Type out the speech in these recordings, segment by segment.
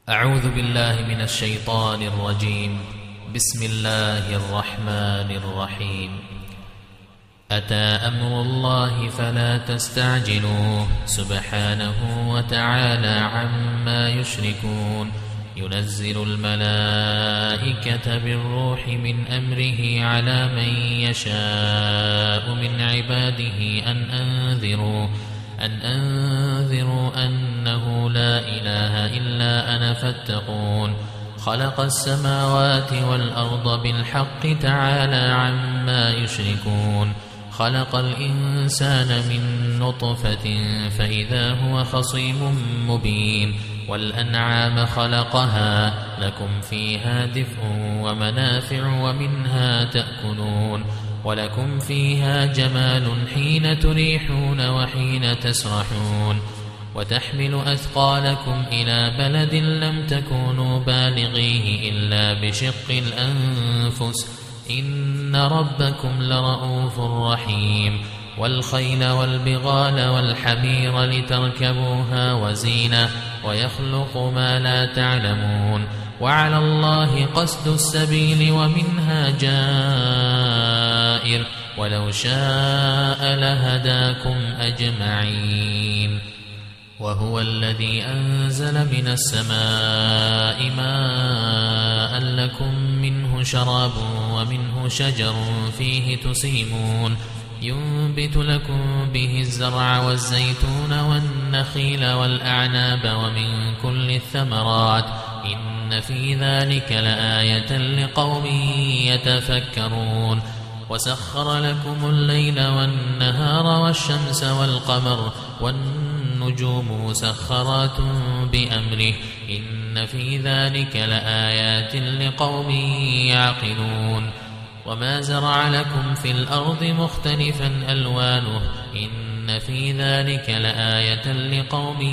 أعوذ بالله من الشيطان الرجيم. بسم الله الرحمن الرحيم. أتى أمر الله فلا تستعجلوه سبحانه وتعالى عما يشركون. ينزل الملائكة بالروح من أمره على من يشاء من عباده أن أنذروا أنه لا إله إلا أنا فاتقون. خلق السماوات والأرض بالحق تعالى عما يشركون. خلق الإنسان من نطفة فإذا هو خصيم مبين. والأنعام خلقها لكم فيها دفء ومنافع ومنها تأكلون. ولكم فيها جمال حين تريحون وحين تسرحون. وتحمل أثقالكم إلى بلد لم تكونوا بالغيه إلا بشق الأنفس إن ربكم لرؤوف رحيم. والخيل والبغال والحمير لتركبوها وزينة ويخلق ما لا تعلمون. وعلى الله قصد السبيل ومنها جائر ولو شاء لهداكم أجمعين. وهو الذي أنزل من السماء ماء لكم منه شراب ومنه شجر فيه تسيمون. ينبت لكم به الزرع والزيتون والنخيل والأعناب ومن كل الثمرات إن في ذلك لآية لقوم يتفكرون. وسخر لكم الليل والنهار والشمس والقمر والنجوم مسخرات بأمره إن في ذلك لآيات لقوم يعقلون. وما زرع لكم في الأرض مختلفا ألوانه إن في ذلك لآية لقوم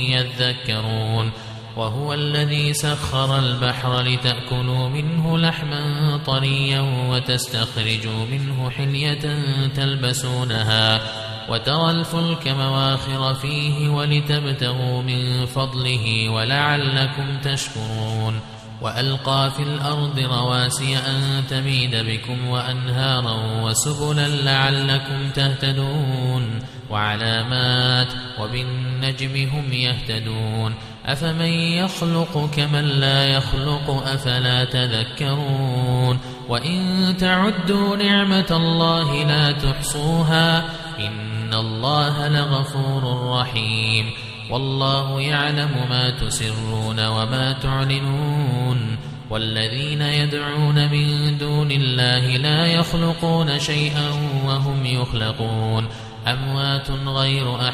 يذكرون. وهو الذي سخر البحر لتأكلوا منه لحما طريا وتستخرجوا منه حلية تلبسونها وترى الفلك مواخر فيه ولتبتغوا من فضله ولعلكم تشكرون. وألقى في الأرض رواسي أن تميد بكم وأنهارا وسبلا لعلكم تهتدون. وعلامات وبالنجم هم يهتدون. أفمن يخلق كمن لا يخلق أفلا تذكرون. وإن تعدوا نعمة الله لا تحصوها إن الله لغفور رحيم. والله يعلم ما تسرون وما تعلنون. والذين يدعون من دون الله لا يخلقون شيئا وهم يخلقون. أموات غير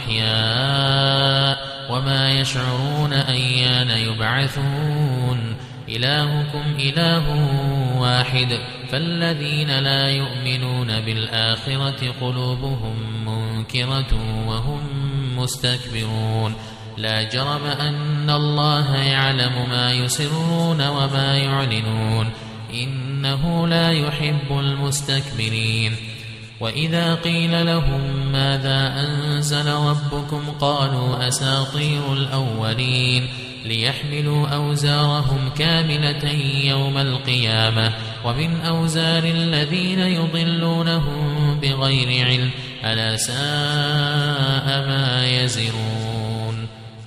أحياء وما يشعرون أيان يبعثون. إلهكم إله واحد فالذين لا يؤمنون بالآخرة قلوبهم منكرة وهم مستكبرون. لا جرم أن الله يعلم ما يسرون وما يعلنون إنه لا يحب المستكبرين. وإذا قيل لهم ماذا أنزل ربكم قالوا أساطير الأولين ليحملوا أوزارهم كاملة يوم القيامة ومن أوزار الذين يضلونهم بغير علم ألا ساء ما يزرون.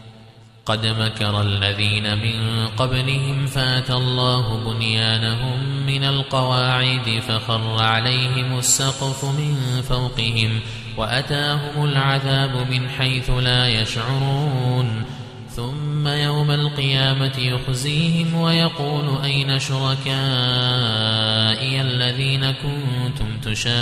قد مكر الذين من قبلهم فأتى الله بنيانهم من القواعد فخر عليهم السقف من فوقهم وأتاهم العذاب من حيث لا يشعرون. ثم يوم القيامة يخزيهم ويقول أين شركائي الذين كنتم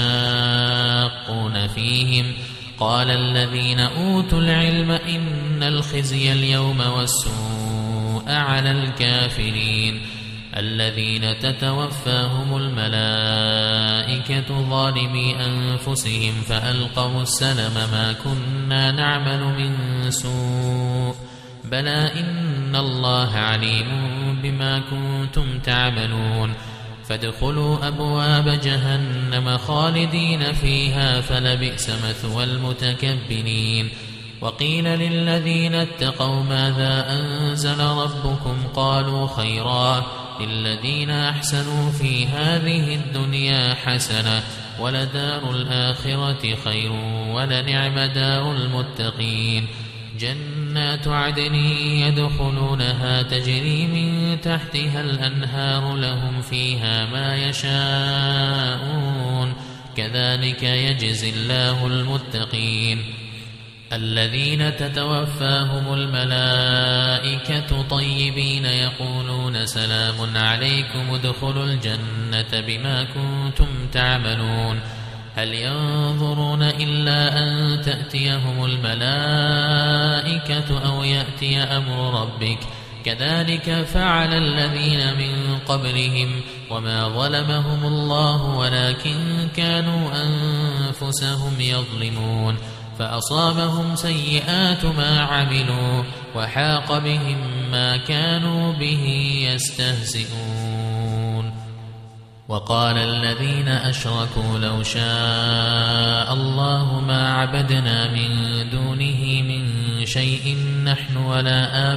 تشاقون فيهم قال الذين أوتوا العلم إن الخزي اليوم والسوء على الكافرين الذين تتوفاهم الملائكة ظالمي أنفسهم فألقوا السلم ما كنا نعمل من سوء بلى إن الله عليم بما كنتم تعملون. فادخلوا أبواب جهنم خالدين فيها فلبئس مثوى المتكبرين. وقيل للذين اتقوا ماذا أنزل ربكم قالوا خيرا للذين أحسنوا في هذه الدنيا حسنة ولدار الآخرة خير ولنعم دار المتقين جنات عدن يدخلونها تجري من تحتها الأنهار لهم فيها ما يشاءون كذلك يجزي الله المتقين الذين تتوفاهم الملائكة طيبين يقولون سلام عليكم ادخلوا الجنة بما كنتم تعملون هل ينظرون إلا أن تأتيهم الملائكة أو يأتي أمر ربك كذلك فعل الذين من قبلهم وما ظلمهم الله ولكن كانوا أنفسهم يظلمون فأصابهم سيئات ما عملوا وحاق بهم ما كانوا به يستهزئون وقال الذين أشركوا لو شاء الله ما عبدنا من دونه من شيء نحن ولا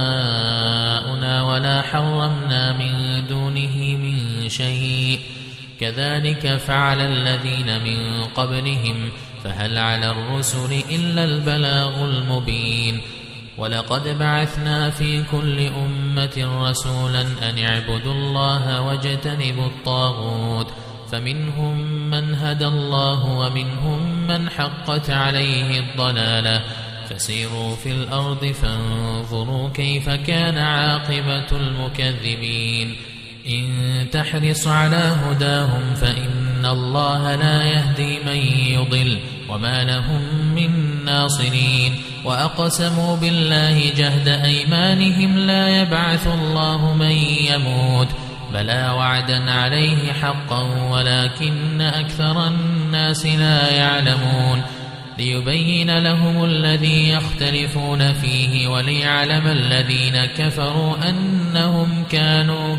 آباؤنا ولا حرمنا من دونه من شيء كذلك فعل الذين من قبلهم فهل على الرسل إلا البلاغ المبين ولقد بعثنا في كل أمة رسولا أن اعبدوا الله واجتنبوا الطاغوت فمنهم من هدى الله ومنهم من حقت عليه الضلالة فسيروا في الأرض فانظروا كيف كان عاقبة المكذبين إن تحرص على هداهم فإن الله لا يهدي من يضل وما لهم من ناصرين وأقسموا بالله جهد أيمانهم لا يبعث الله من يموت بلى وعدا عليه حقا ولكن أكثر الناس لا يعلمون ليبين لهم الذي يختلفون فيه وليعلم الذين كفروا أنهم كانوا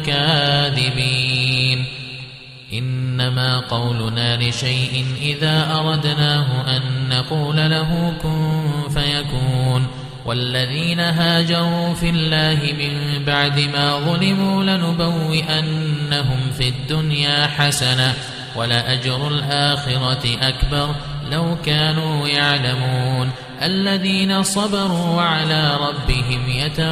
كاذبين إنما قولنا لشيء إذا أردناه أن نقول له كن فيكون والذين هاجروا في الله من بعد ما ظلموا لنبوئنهم في الدنيا حسنة ولأجر الآخرة أكبر لو كانوا يعلمون الذين صبروا وعلى ربهم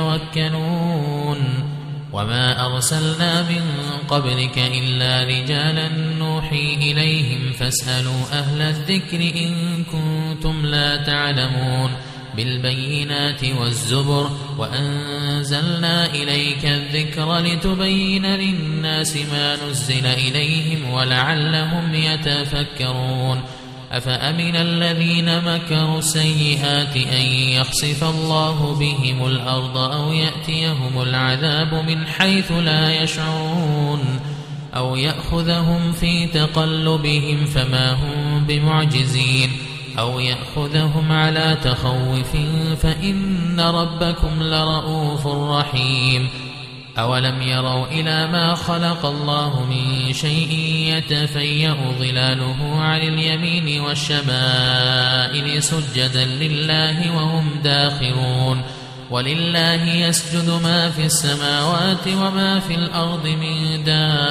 يتوكلون وما أرسلنا من قبلك إلا رجالا نوحي إليهم فاسألوا أهل الذكر إن كنتم لا تعلمون بالبينات والزبر وأنزلنا إليك الذكر لتبين للناس ما نزل إليهم ولعلهم يتفكرون أفأمن الذين مكروا السيئات أن يخسف الله بهم الأرض أو يأتيهم العذاب من حيث لا يشعرون أو يأخذهم في تقلبهم فما هم بمعجزين أو يأخذهم على تخوف فإن ربكم لرؤوف رحيم أولم يروا إلى ما خلق الله من شيء يتفيأ ظلاله عن اليمين والشمائل سجدا لله وهم داخرون ولله يسجد ما في السماوات وما في الأرض من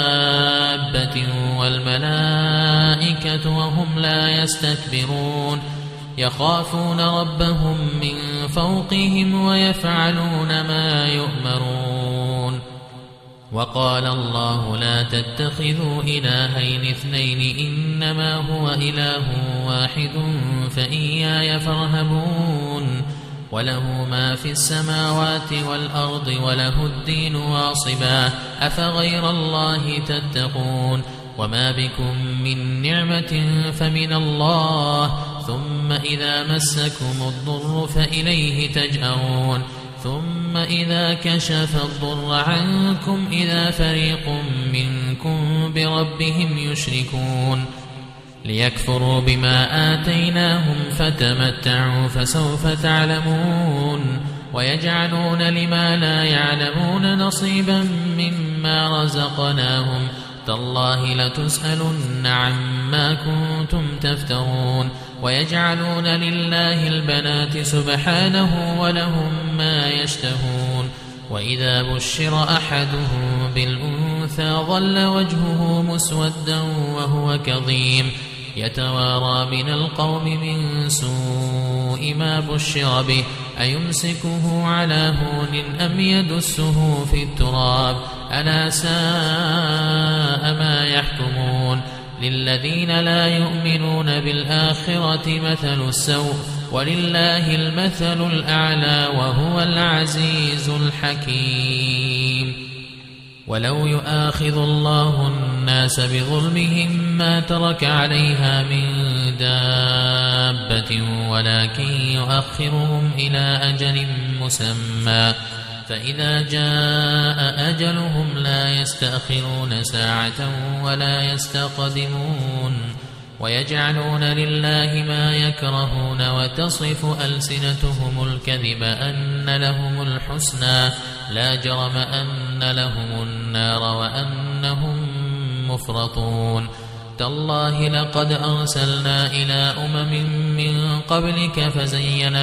دابة والملائكة وهم لا يستكبرون يخافون ربهم من فوقهم ويفعلون ما يؤمرون وقال الله لا تتخذوا إلهين اثنين إنما هو إله واحد فإياي فارهبون وله ما في السماوات والأرض وله الدين واصبا أفغير الله تتقون وما بكم من نعمة فمن الله ثم إذا مسكم الضر فإليه تجأرون ثم إذا كشف الضر عنكم إذا فريق منكم بربهم يشركون ليكفروا بما آتيناهم فتمتعوا فسوف تعلمون ويجعلون لما لا يعلمون نصيبا مما رزقناهم تالله لتسألن عما كنتم تفترون ويجعلون لله البنات سبحانه ولهم ما يشتهون وإذا بشر أحدهم بالأنثى ظل وجهه مسودا وهو كظيم يتوارى من القوم من سوء ما بشر به أيمسكه على هون أم يدسه في التراب ألا ساء ما يحكمون للذين لا يؤمنون بالآخرة مثل السوء ولله المثل الأعلى وهو العزيز الحكيم ولو يؤاخذ الله الناس بظلمهم ما ترك عليها من دابة ولكن يؤخرهم إلى أجل مسمى فإذا جاء أجلهم لا يستأخرون ساعة ولا يستقدمون ويجعلون لله ما يكرهون وتصف ألسنتهم الكذب أن لهم الحسنى لا جرم أن لهم النار وأنهم مفرطون تالله لقد أرسلنا إلى من قبلك فزين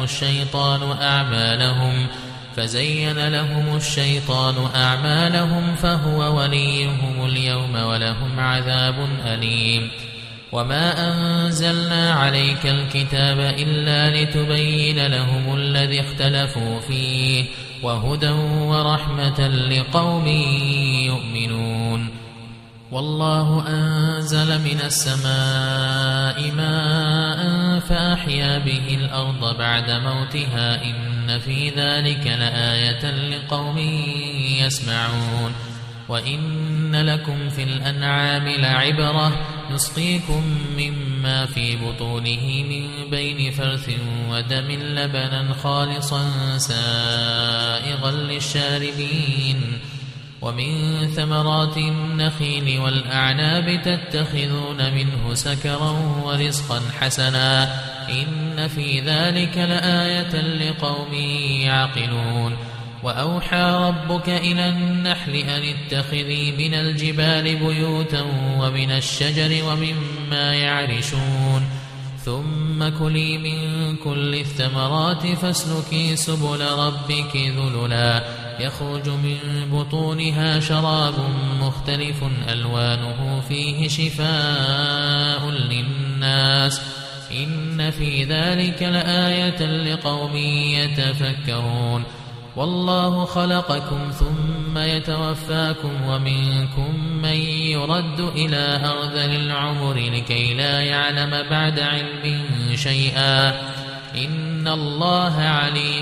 لهم الشيطان أعمالهم فهو وليهم اليوم ولهم عذاب أليم وما أنزلنا عليك الكتاب إلا لتبين لهم الذي اختلفوا فيه وهدى ورحمة لقوم يؤمنون والله أنزل من السماء ماء فأحيا به الأرض بعد موتها إن في ذلك لآية لقوم يسمعون وإن لكم في الأنعام لعبرة نسقيكم مما في بطونه من بين فرث ودم لبنا خالصا سائغا للشاربين ومن ثمرات النخيل والأعناب تتخذون منه سكرا ورزقا حسنا إن في ذلك لآية لقوم يعقلون وأوحى ربك إلى النحل أن اتخذي من الجبال بيوتا ومن الشجر ومما يعرشون ثم كلي من كل الثمرات فاسلكي سبل ربك ذللا يخرج من بطونها شراب مختلف ألوانه فيه شفاء للناس إن في ذلك لآية لقوم يتفكرون والله خلقكم ثم يتوفاكم ومنكم من يرد إلى أرذل العمر لكي لا يعلم بعد علم شيئا إن الله عليم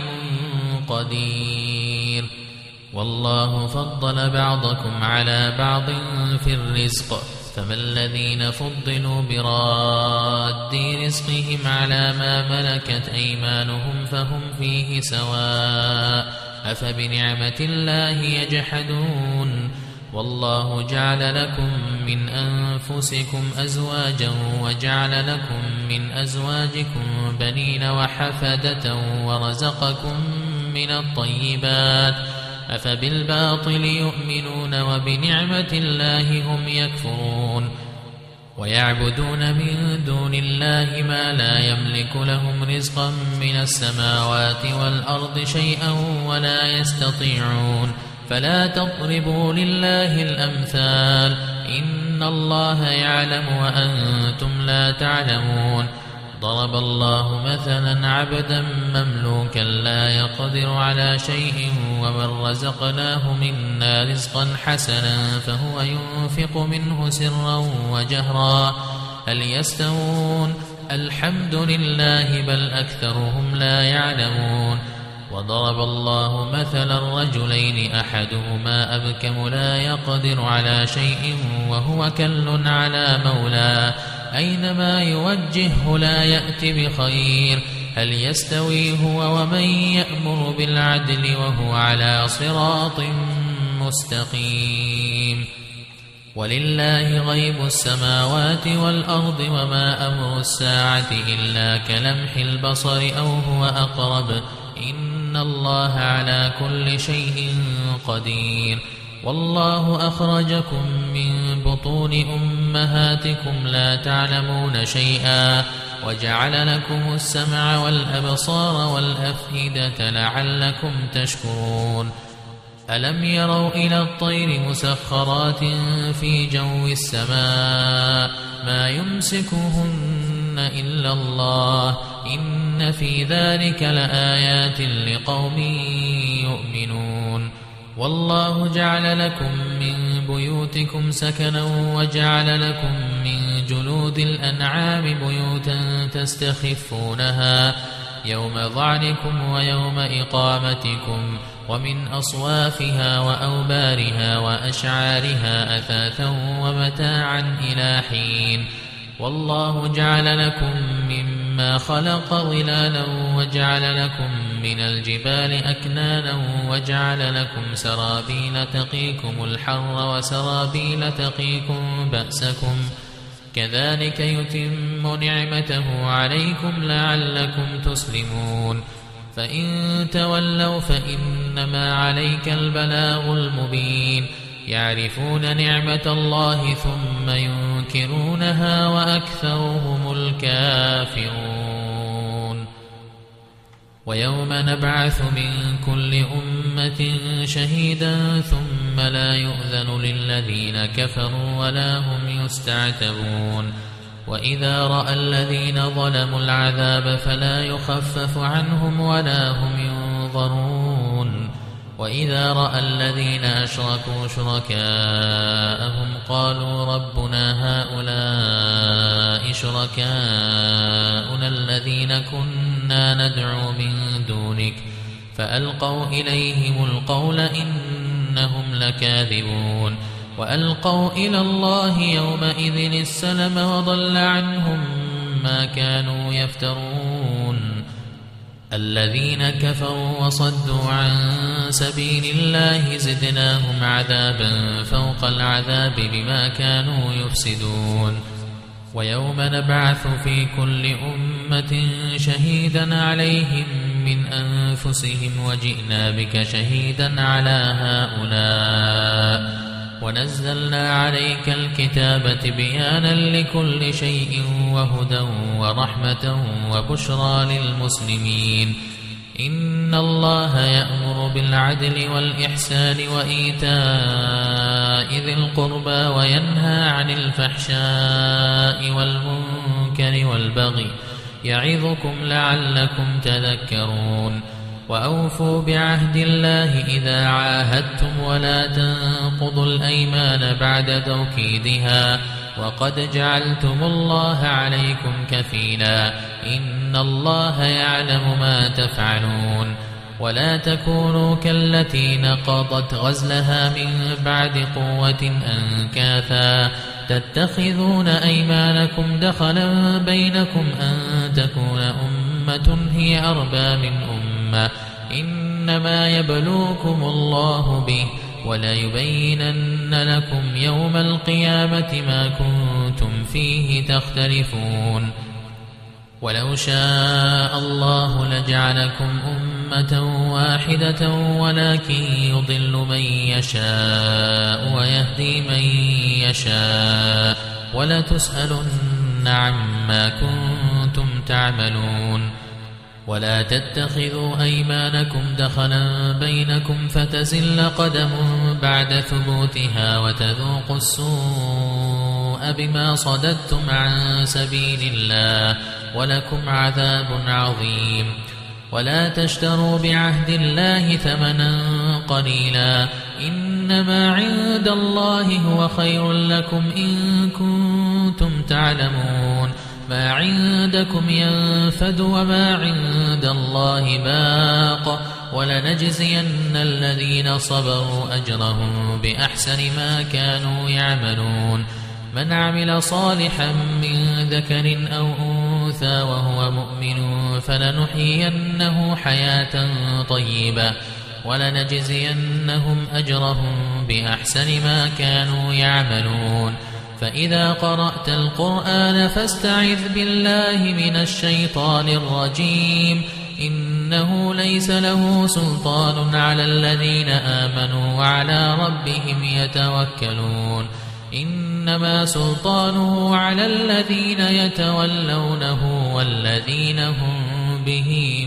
قدير والله فضل بعضكم على بعض في الرزق فما الذين فضلوا براد رزقهم على ما ملكت أيمانهم فهم فيه سواء أفبنعمة الله يجحدون والله جعل لكم من أنفسكم أزواجا وجعل لكم من أزواجكم بنين وحفدة ورزقكم من الطيبات أفبالباطل يؤمنون وبنعمة الله هم يكفرون ويعبدون من دون الله ما لا يملك لهم رزقا من السماوات والأرض شيئا ولا يستطيعون فلا تضربوا لله الأمثال إن الله يعلم وأنتم لا تعلمون ضرب الله مثلا عبدا مملوكا لا يقدر على شيء ومن رزقناه منا رزقا حسنا فهو ينفق منه سرا وجهرا هل يستوون الحمد لله بل أكثرهم لا يعلمون وضرب الله مثلا رجلين أحدهما أبكم لا يقدر على شيء وهو كل على مولاه أينما يوجهه لا يأتي بخير هل يستوي هو ومن يأمر بالعدل وهو على صراط مستقيم ولله غيب السماوات والأرض وما أمر الساعة إلا كلمح البصر أو هو أقرب إن الله على كل شيء قدير والله أخرجكم من بطون أمهاتكم لا تعلمون شيئا وجعل لكم السمع والأبصار والأفئدة لعلكم تشكرون ألم يروا إلى الطير مسخرات في جو السماء ما يمسكهن إلا الله إن في ذلك لآيات لقوم يؤمنون والله جعل لكم من بيوتكم سكنا وجعل لكم من جلود الأنعام بيوتا تستخفونها يوم ظعنكم ويوم إقامتكم ومن أصوافها وأوبارها وأشعارها أثاثا ومتاعا إلى حين والله جعل لكم مما خلق ظلالا وجعل لكم من الجبال أكنانا وجعل لكم سرابيل تقيكم الحر وسرابيل تقيكم بأسكم كذلك يتم نعمته عليكم لعلكم تسلمون فإن تولوا فإنما عليك البلاغ المبين يعرفون نعمة الله ثم ينكرونها وأكثرهم الكافرون ويوم نبعث من كل أمة شهيدا ثم لا يؤذن للذين كفروا ولا هم يستعتبون وإذا رأى الذين ظلموا العذاب فلا يخفف عنهم ولا هم ينظرون وإذا رأى الذين أشركوا شركاءهم قالوا ربنا هؤلاء شركاؤنا الذين كنا ندعو من دونك فألقوا إليهم القول إنهم لكاذبون وألقوا إلى الله يومئذ السلم وضل عنهم ما كانوا يفترون الذين كفروا وصدوا عن سبيل الله زدناهم عذابا فوق العذاب بما كانوا يفسدون ويوم نبعث في كل أمة شهيدا عليهم من أنفسهم وجئنا بك شهيدا على هؤلاء ونزلنا عليك الكتاب بيانا لكل شيء وهدى ورحمة وبشرى للمسلمين إن الله يأمر بالعدل والإحسان وإيتاء ذي القربى وينهى عن الفحشاء والمنكر والبغي يعظكم لعلكم تذكرون وأوفوا بعهد الله إذا عاهدتم ولا تنقضوا الأيمان بعد توكيدها وقد جعلتم الله عليكم كفيلا إن الله يعلم ما تفعلون ولا تكونوا كالتي نقضت غزلها من بعد قوة أنكاثا تتخذون أيمانكم دخلا بينكم أن تكون أمة هي أربى من أمة إنما يبلوكم الله به وليبينن لكم يوم القيامة ما كنتم فيه تختلفون ولو شاء الله لجعلكم أمة واحدة ولكن يضل من يشاء ويهدي من يشاء ولتسألن عما كنتم تعملون ولا تتخذوا أيمانكم دخلا بينكم فتزل قدم بعد ثبوتها وتذوقوا السوء بما صددتم عن سبيل الله ولكم عذاب عظيم ولا تشتروا بعهد الله ثمنا قليلا إنما عند الله هو خير لكم إن كنتم تعلمون ما عندكم ينفد وما عند الله باق ولنجزين الذين صبروا أجرهم بأحسن ما كانوا يعملون من عمل صالحا من ذكر أو أنثى وهو مؤمن فلنحيينه حياة طيبة ولنجزينهم أجرهم بأحسن ما كانوا يعملون فإذا قرأت القرآن فاستعذ بالله من الشيطان الرجيم إنه ليس له سلطان على الذين آمنوا وعلى ربهم يتوكلون إنما سلطانه على الذين يتولونه والذين هم به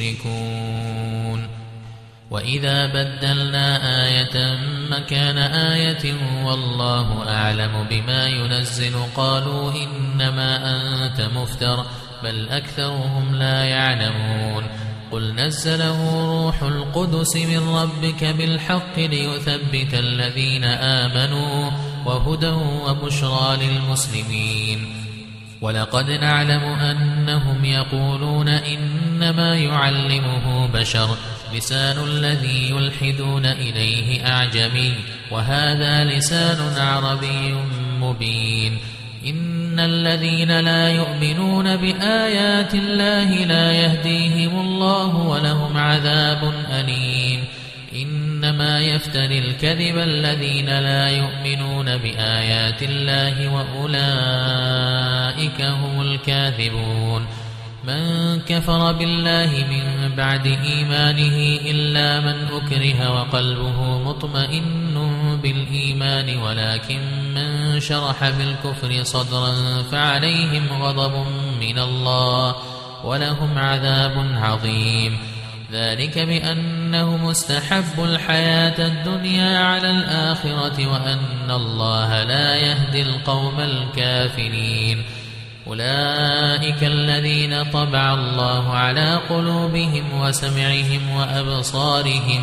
مشركون. وإذا بدلنا آية مكان آية والله أعلم بما ينزل قالوا إنما أنت مفتر بل أكثرهم لا يعلمون. قل نزله روح القدس من ربك بالحق ليثبت الذين آمنوا وهدى وبشرى للمسلمين. ولقد نعلم أنهم يقولون إنما يعلمه بشر لسان الذي يلحدون إليه أعجمي وهذا لسان عربي مبين. إن الذين لا يؤمنون بآيات الله لا يهديهم الله ولهم عذاب أليم. إنما يفتري الكذب الذين لا يؤمنون بآيات الله وأولئك هم الكاذبون. من كفر بالله من بعد إيمانه إلا من أكره وقلبه مطمئن بالإيمان ولكن من شرح بالكفر صدرا فعليهم غضب من الله ولهم عذاب عظيم. ذلك بأنهم استحبوا الحياة الدنيا على الآخرة وأن الله لا يهدي القوم الكافرين. أولئك الذين طبع الله على قلوبهم وسمعهم وأبصارهم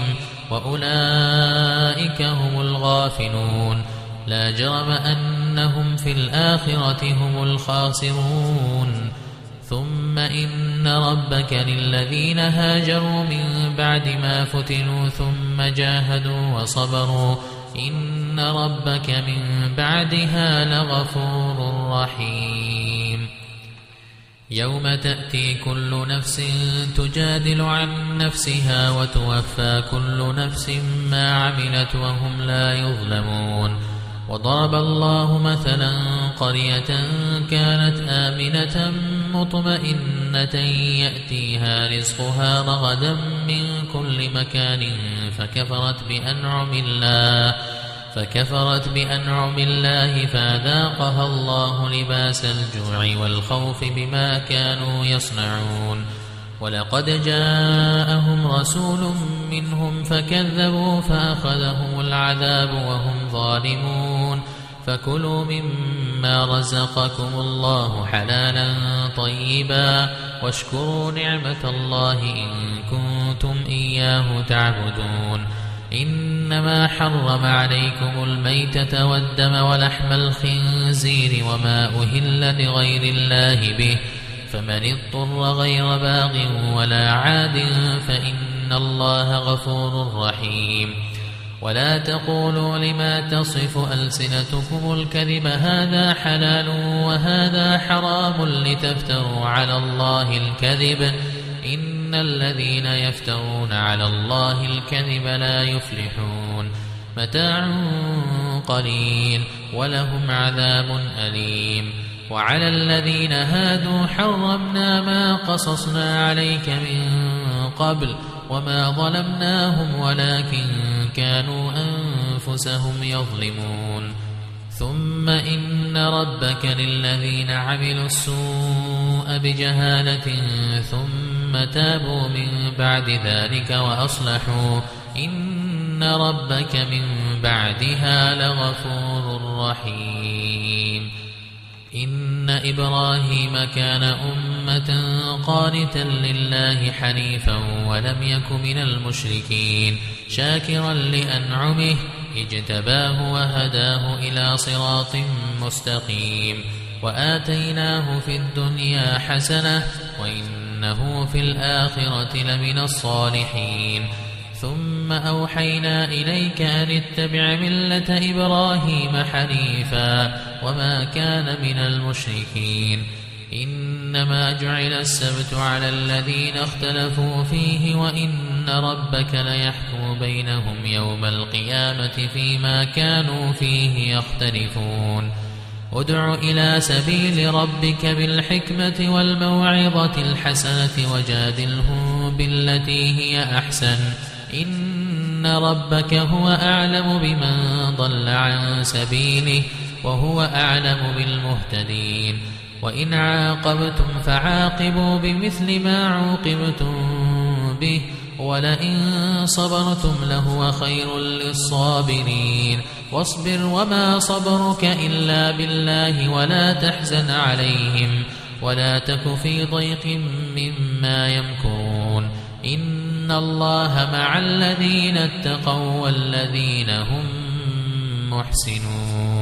وأولئك هم الغافلون. لا جرم أنهم في الآخرة هم الخاسرون. ثم إن ربك للذين هاجروا من بعد ما فتنوا ثم جاهدوا وصبروا إن ربك من بعدها لغفور رحيم. يوم تأتي كل نفس تجادل عن نفسها وتوفى كل نفس ما عملت وهم لا يظلمون. وضرب الله مثلا قرية كانت آمنة مطمئنة يأتيها رزقها رغدا من كل مكان فكفرت بأنعم الله فأذاقها الله لباس الجوع والخوف بما كانوا يصنعون. ولقد جاءهم رسول منهم فكذبوا فأخذهم العذاب وهم ظالمون. فكلوا مما رزقكم الله حلالا طيبا واشكروا نعمة الله إن كنتم إياه تعبدون. إنما حرم عليكم الميتة والدم ولحم الخنزير وما أهل لغير الله به فمن اضطر غير باغ ولا عاد فإن الله غفور رحيم. ولا تقولوا لما تصف ألسنتكم الكذب هذا حلال وهذا حرام لتفتروا على الله الكذب إن الذين يفترون على الله الكذب لا يفلحون. متاع قليل ولهم عذاب أليم. وعلى الذين هادوا حرمنا ما قصصنا عليك من قبل وما ظلمناهم ولكن كانوا أنفسهم يظلمون. ثم إن ربك للذين عملوا السوء بجهالة ثم تابوا من بعد ذلك وأصلحوا إن ربك من بعدها لغفور رحيم. إن إبراهيم كان أمة قانتا لله حنيفا ولم يك من المشركين شاكرا لأنعمه اجتباه وهداه إلى صراط مستقيم. وآتيناه في الدنيا حسنة وإنه في الآخرة لمن الصالحين. ثم أوحينا إليك أن اتبع ملة إبراهيم حنيفا وما كان من المشركين. إنما جعل السبت على الذين اختلفوا فيه وإن ربك ليحكم بينهم يوم القيامة فيما كانوا فيه يختلفون. ادع إلى سبيل ربك بالحكمة والموعظة الحسنة وجادلهم بالتي هي أحسن إن ربك هو أعلم بمن ضل عن سبيله وهو أعلم بالمهتدين وإن عاقبتم فعاقبوا بمثل ما عوقبتم به ولئن صبرتم لهو خير للصابرين واصبر وما صبرك إلا بالله ولا تحزن عليهم ولا تك في ضيق مما يمكرون إن الله مع الذين اتقوا والذين هم محسنون